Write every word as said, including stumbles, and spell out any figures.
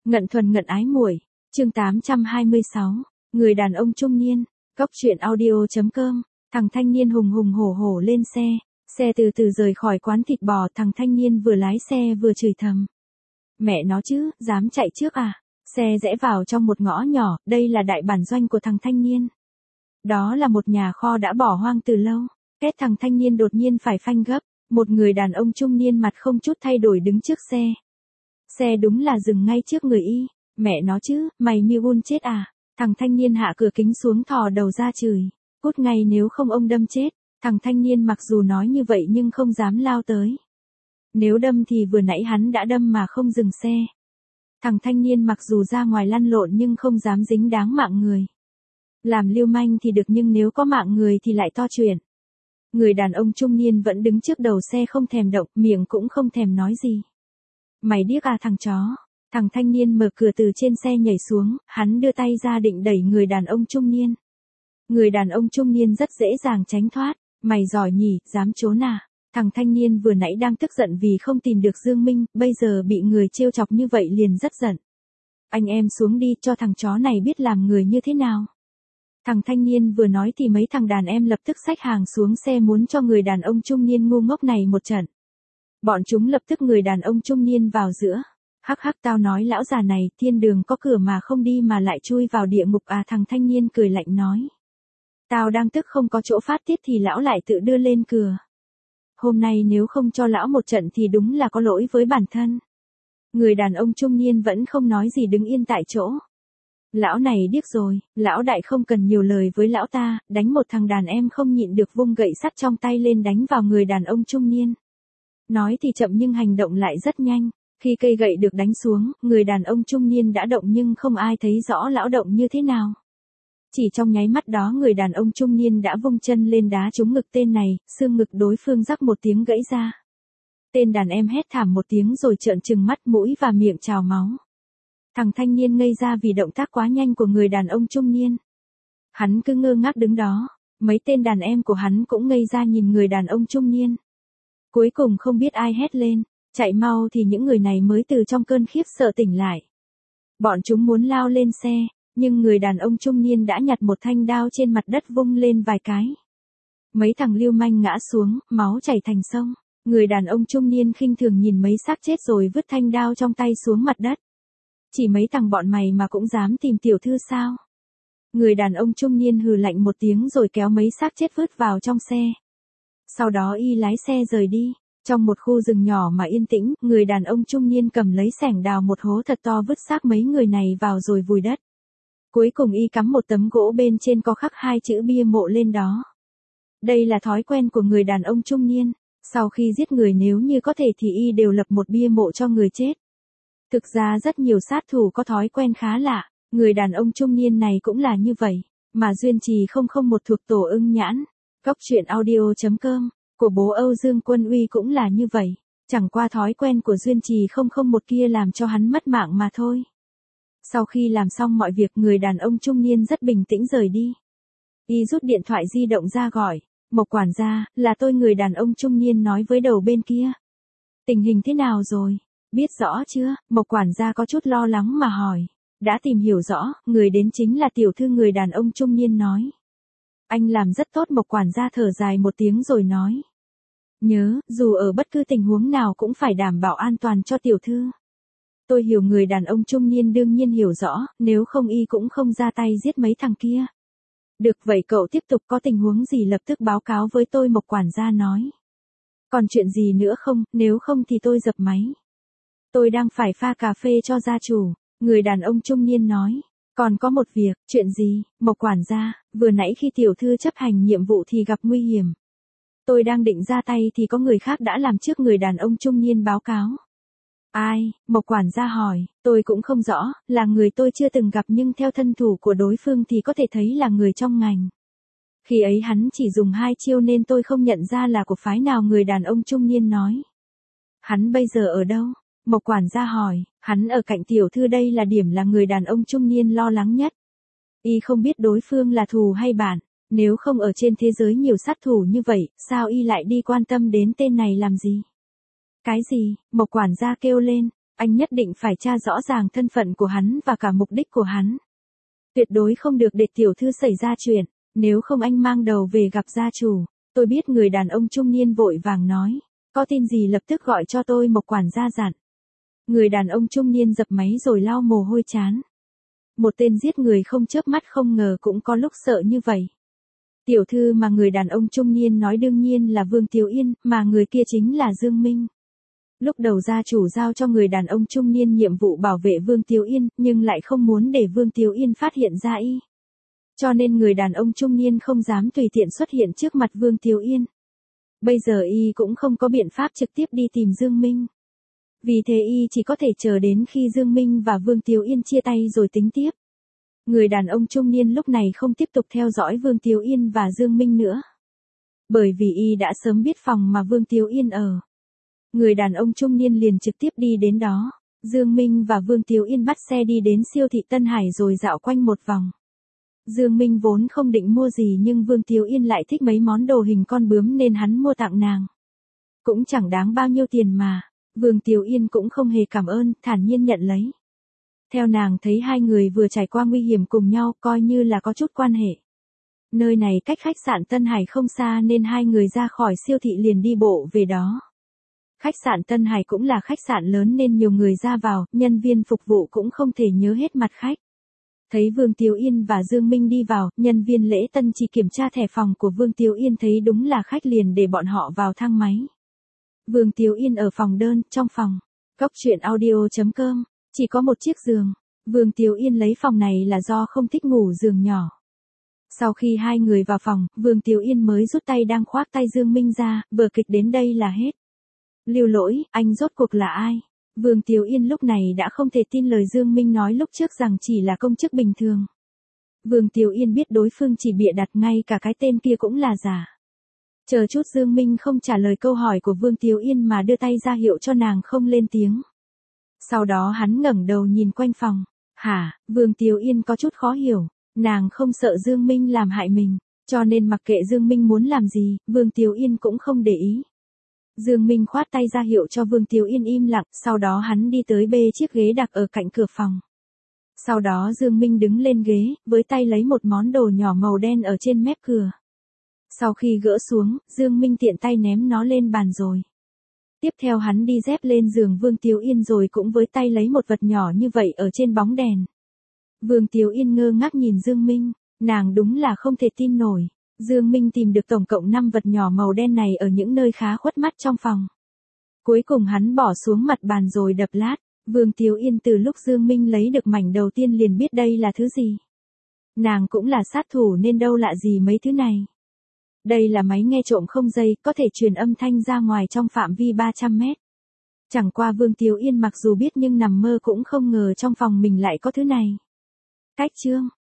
Ngận thuần ngận ái muội, chương tám trăm hai mươi sáu, người đàn ông trung niên, cốc truyện audio.com, thằng thanh niên hùng hùng hổ hổ lên xe, xe từ từ rời khỏi quán thịt bò, thằng thanh niên vừa lái xe vừa chửi thầm. Mẹ nó chứ, dám chạy trước à? Xe rẽ vào trong một ngõ nhỏ, đây là đại bản doanh của thằng thanh niên. Đó là một nhà kho đã bỏ hoang từ lâu, kết thằng thanh niên đột nhiên phải phanh gấp, một người đàn ông trung niên mặt không chút thay đổi đứng trước xe. Xe đúng là dừng ngay trước người y, mẹ nó chứ, mày Migun chết à? Thằng thanh niên hạ cửa kính xuống thò đầu ra chửi, cút ngay nếu không ông đâm chết. Thằng thanh niên mặc dù nói như vậy nhưng không dám lao tới. Nếu đâm thì vừa nãy hắn đã đâm mà không dừng xe. Thằng thanh niên mặc dù ra ngoài lăn lộn nhưng không dám dính đáng mạng người. Làm lưu manh thì được nhưng nếu có mạng người thì lại to chuyện. Người đàn ông trung niên vẫn đứng trước đầu xe không thèm động, miệng cũng không thèm nói gì. Mày điếc à thằng chó? Thằng thanh niên mở cửa từ trên xe nhảy xuống, hắn đưa tay ra định đẩy người đàn ông trung niên. Người đàn ông trung niên rất dễ dàng tránh thoát. Mày giỏi nhỉ, dám trốn à? Thằng thanh niên vừa nãy đang tức giận vì không tìm được Dương Minh, bây giờ bị người trêu chọc như vậy liền rất giận. Anh em xuống đi, cho thằng chó này biết làm người như thế nào. Thằng thanh niên vừa nói thì mấy thằng đàn em lập tức xách hàng xuống xe muốn cho người đàn ông trung niên ngu ngốc này một trận. Bọn chúng lập tức người đàn ông trung niên vào giữa. Hắc hắc, tao nói lão già này, thiên đường có cửa mà không đi mà lại chui vào địa ngục à? Thằng thanh niên cười lạnh nói. Tao đang tức không có chỗ phát tiết thì lão lại tự đưa lên cửa. Hôm nay nếu không cho lão một trận thì đúng là có lỗi với bản thân. Người đàn ông trung niên vẫn không nói gì đứng yên tại chỗ. Lão này điếc rồi, lão đại không cần nhiều lời với lão ta, đánh một thằng đàn em không nhịn được vung gậy sắt trong tay lên đánh vào người đàn ông trung niên. Nói thì chậm nhưng hành động lại rất nhanh. Khi cây gậy được đánh xuống, người đàn ông trung niên đã động nhưng không ai thấy rõ lão động như thế nào. Chỉ trong nháy mắt đó người đàn ông trung niên đã vung chân lên đá trúng ngực tên này, xương ngực đối phương rắc một tiếng gãy ra. Tên đàn em hét thảm một tiếng rồi trợn trừng mắt, mũi và miệng trào máu. Thằng thanh niên ngây ra vì động tác quá nhanh của người đàn ông trung niên. Hắn cứ ngơ ngác đứng đó, mấy tên đàn em của hắn cũng ngây ra nhìn người đàn ông trung niên. Cuối cùng không biết ai hét lên, chạy mau thì những người này mới từ trong cơn khiếp sợ tỉnh lại. Bọn chúng muốn lao lên xe. Nhưng người đàn ông trung niên đã nhặt một thanh đao trên mặt đất vung lên vài cái. Mấy thằng lưu manh ngã xuống, máu chảy thành sông. Người đàn ông trung niên khinh thường nhìn mấy xác chết rồi vứt thanh đao trong tay xuống mặt đất. Chỉ mấy thằng bọn mày mà cũng dám tìm tiểu thư sao? Người đàn ông trung niên hừ lạnh một tiếng rồi kéo mấy xác chết vứt vào trong xe. Sau đó y lái xe rời đi. Trong một khu rừng nhỏ mà yên tĩnh, người đàn ông trung niên cầm lấy xẻng đào một hố thật to vứt xác mấy người này vào rồi vùi đất. Cuối cùng y cắm một tấm gỗ bên trên có khắc hai chữ bia mộ lên đó. Đây là thói quen của người đàn ông trung niên, sau khi giết người nếu như có thể thì y đều lập một bia mộ cho người chết. Thực ra rất nhiều sát thủ có thói quen khá lạ, người đàn ông trung niên này cũng là như vậy, mà Duyên Trì không không một thuộc tổ ưng nhãn, cốc truyện audio.com, của bố Âu Dương Quân Uy cũng là như vậy, chẳng qua thói quen của Duyên Trì không không một kia làm cho hắn mất mạng mà thôi. Sau khi làm xong mọi việc người đàn ông trung niên rất bình tĩnh rời đi. Y rút điện thoại di động ra gọi, Mộc quản gia, là tôi. Người đàn ông trung niên nói với đầu bên kia. Tình hình thế nào rồi? Biết rõ chưa? Mộc quản gia có chút lo lắng mà hỏi. Đã tìm hiểu rõ, người đến chính là tiểu thư. Người đàn ông trung niên nói. Anh làm rất tốt. Mộc quản gia thở dài một tiếng rồi nói. Nhớ, dù ở bất cứ tình huống nào cũng phải đảm bảo an toàn cho tiểu thư. Tôi hiểu. Người đàn ông trung niên đương nhiên hiểu rõ, nếu không y cũng không ra tay giết mấy thằng kia. Được vậy cậu tiếp tục, có tình huống gì lập tức báo cáo với tôi. Mộc quản gia nói. Còn chuyện gì nữa không, nếu không thì tôi dập máy. Tôi đang phải pha cà phê cho gia chủ. Người đàn ông trung niên nói. Còn có một việc, chuyện gì? Mộc quản gia, vừa nãy khi tiểu thư chấp hành nhiệm vụ thì gặp nguy hiểm. Tôi đang định ra tay thì có người khác đã làm trước. Người đàn ông trung niên báo cáo. Ai? Mộc quản gia hỏi, tôi cũng không rõ, là người tôi chưa từng gặp nhưng theo thân thủ của đối phương thì có thể thấy là người trong ngành. Khi ấy hắn chỉ dùng hai chiêu nên tôi không nhận ra là của phái nào. Người đàn ông trung niên nói. Hắn bây giờ ở đâu? Mộc quản gia hỏi, hắn ở cạnh tiểu thư, đây là điểm là người đàn ông trung niên lo lắng nhất. Y không biết đối phương là thù hay bạn, nếu không ở trên thế giới nhiều sát thủ như vậy, sao y lại đi quan tâm đến tên này làm gì? Cái gì? Mộc quản gia kêu lên. Anh nhất định phải tra rõ ràng thân phận của hắn và cả mục đích của hắn. Tuyệt đối không được để tiểu thư xảy ra chuyện, nếu không anh mang đầu về gặp gia chủ. Tôi biết, người đàn ông trung niên vội vàng nói. Có tin gì lập tức gọi cho tôi, Mộc quản gia dặn. Người đàn ông trung niên dập máy rồi lau mồ hôi chán. Một tên giết người không chớp mắt không ngờ cũng có lúc sợ như vậy. Tiểu thư mà người đàn ông trung niên nói đương nhiên là Vương Tiếu Yên, mà người kia chính là Dương Minh. Lúc đầu gia chủ giao cho người đàn ông trung niên nhiệm vụ bảo vệ Vương Tiếu Yên, nhưng lại không muốn để Vương Tiếu Yên phát hiện ra y. Cho nên người đàn ông trung niên không dám tùy tiện xuất hiện trước mặt Vương Tiếu Yên. Bây giờ y cũng không có biện pháp trực tiếp đi tìm Dương Minh. Vì thế y chỉ có thể chờ đến khi Dương Minh và Vương Tiếu Yên chia tay rồi tính tiếp. Người đàn ông trung niên lúc này không tiếp tục theo dõi Vương Tiếu Yên và Dương Minh nữa. Bởi vì y đã sớm biết phòng mà Vương Tiếu Yên ở. Người đàn ông trung niên liền trực tiếp đi đến đó. Dương Minh và Vương Tiếu Yên bắt xe đi đến siêu thị Tân Hải rồi dạo quanh một vòng. Dương Minh vốn không định mua gì nhưng Vương Tiếu Yên lại thích mấy món đồ hình con bướm nên hắn mua tặng nàng. Cũng chẳng đáng bao nhiêu tiền mà. Vương Tiếu Yên cũng không hề cảm ơn, thản nhiên nhận lấy. Theo nàng thấy hai người vừa trải qua nguy hiểm cùng nhau, coi như là có chút quan hệ. Nơi này cách khách sạn Tân Hải không xa nên hai người ra khỏi siêu thị liền đi bộ về đó. Khách sạn Tân Hải cũng là khách sạn lớn nên nhiều người ra vào, nhân viên phục vụ cũng không thể nhớ hết mặt khách. Thấy Vương Tiếu Yên và Dương Minh đi vào, nhân viên lễ tân chỉ kiểm tra thẻ phòng của Vương Tiếu Yên thấy đúng là khách liền để bọn họ vào thang máy. Vương Tiếu Yên ở phòng đơn, trong phòng. Góc truyện audio chấm com, chỉ có một chiếc giường. Vương Tiếu Yên lấy phòng này là do không thích ngủ giường nhỏ. Sau khi hai người vào phòng, Vương Tiếu Yên mới rút tay đang khoác tay Dương Minh ra, vở kịch đến đây là hết. Lưu Lỗi, anh rốt cuộc là ai? Vương Tiếu Yên lúc này đã không thể tin lời Dương Minh nói lúc trước rằng chỉ là công chức bình thường. Vương Tiếu Yên biết đối phương chỉ bịa đặt, ngay cả cái tên kia cũng là giả. Chờ chút Dương Minh không trả lời câu hỏi của Vương Tiếu Yên mà đưa tay ra hiệu cho nàng không lên tiếng. Sau đó hắn ngẩng đầu nhìn quanh phòng. Hả? Vương Tiếu Yên có chút khó hiểu. Nàng không sợ Dương Minh làm hại mình, cho nên mặc kệ Dương Minh muốn làm gì, Vương Tiếu Yên cũng không để ý. Dương Minh khoát tay ra hiệu cho Vương Tiếu Yên im lặng, sau đó hắn đi tới bê chiếc ghế đặt ở cạnh cửa phòng. Sau đó Dương Minh đứng lên ghế, với tay lấy một món đồ nhỏ màu đen ở trên mép cửa. Sau khi gỡ xuống, Dương Minh tiện tay ném nó lên bàn rồi. Tiếp theo hắn đi dép lên giường Vương Tiếu Yên rồi cũng với tay lấy một vật nhỏ như vậy ở trên bóng đèn. Vương Tiếu Yên ngơ ngác nhìn Dương Minh, nàng đúng là không thể tin nổi. Dương Minh tìm được tổng cộng năm vật nhỏ màu đen này ở những nơi khá khuất mắt trong phòng. Cuối cùng hắn bỏ xuống mặt bàn rồi đập lát. Vương Tiếu Yên từ lúc Dương Minh lấy được mảnh đầu tiên liền biết đây là thứ gì. Nàng cũng là sát thủ nên đâu lạ gì mấy thứ này. Đây là máy nghe trộm không dây, có thể truyền âm thanh ra ngoài trong phạm vi ba trăm mét. Chẳng qua Vương Tiếu Yên mặc dù biết nhưng nằm mơ cũng không ngờ trong phòng mình lại có thứ này. Cách chương